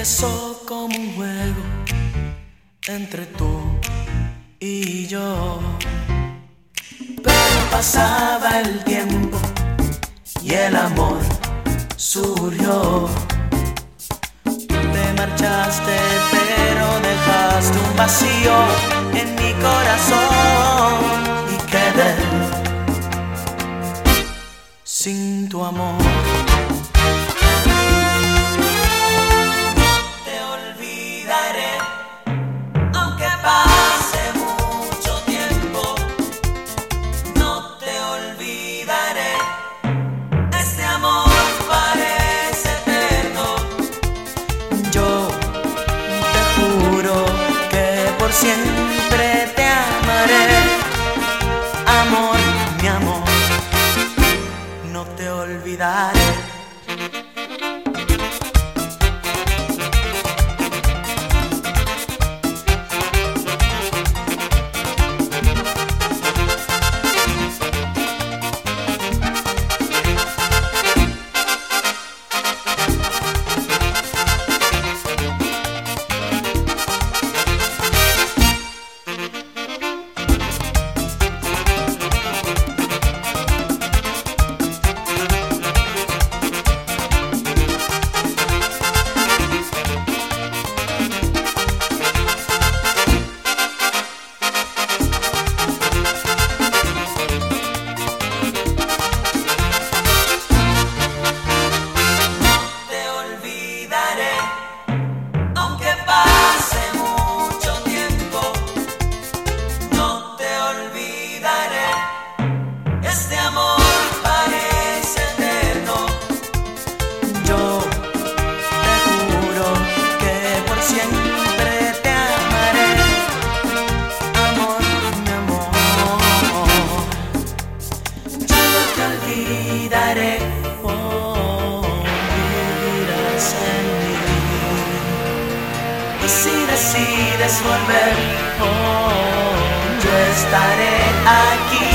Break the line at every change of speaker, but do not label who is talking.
Empezó como un juego entre tú y yo, pero pasaba el tiempo y el amor surgió. Te marchaste, pero dejaste un vacío en mi corazón y quedé sin tu amor. Siempre te amaré, amor, mi amor, no te olvidaré. Y si decides volver, yo estaré aquí.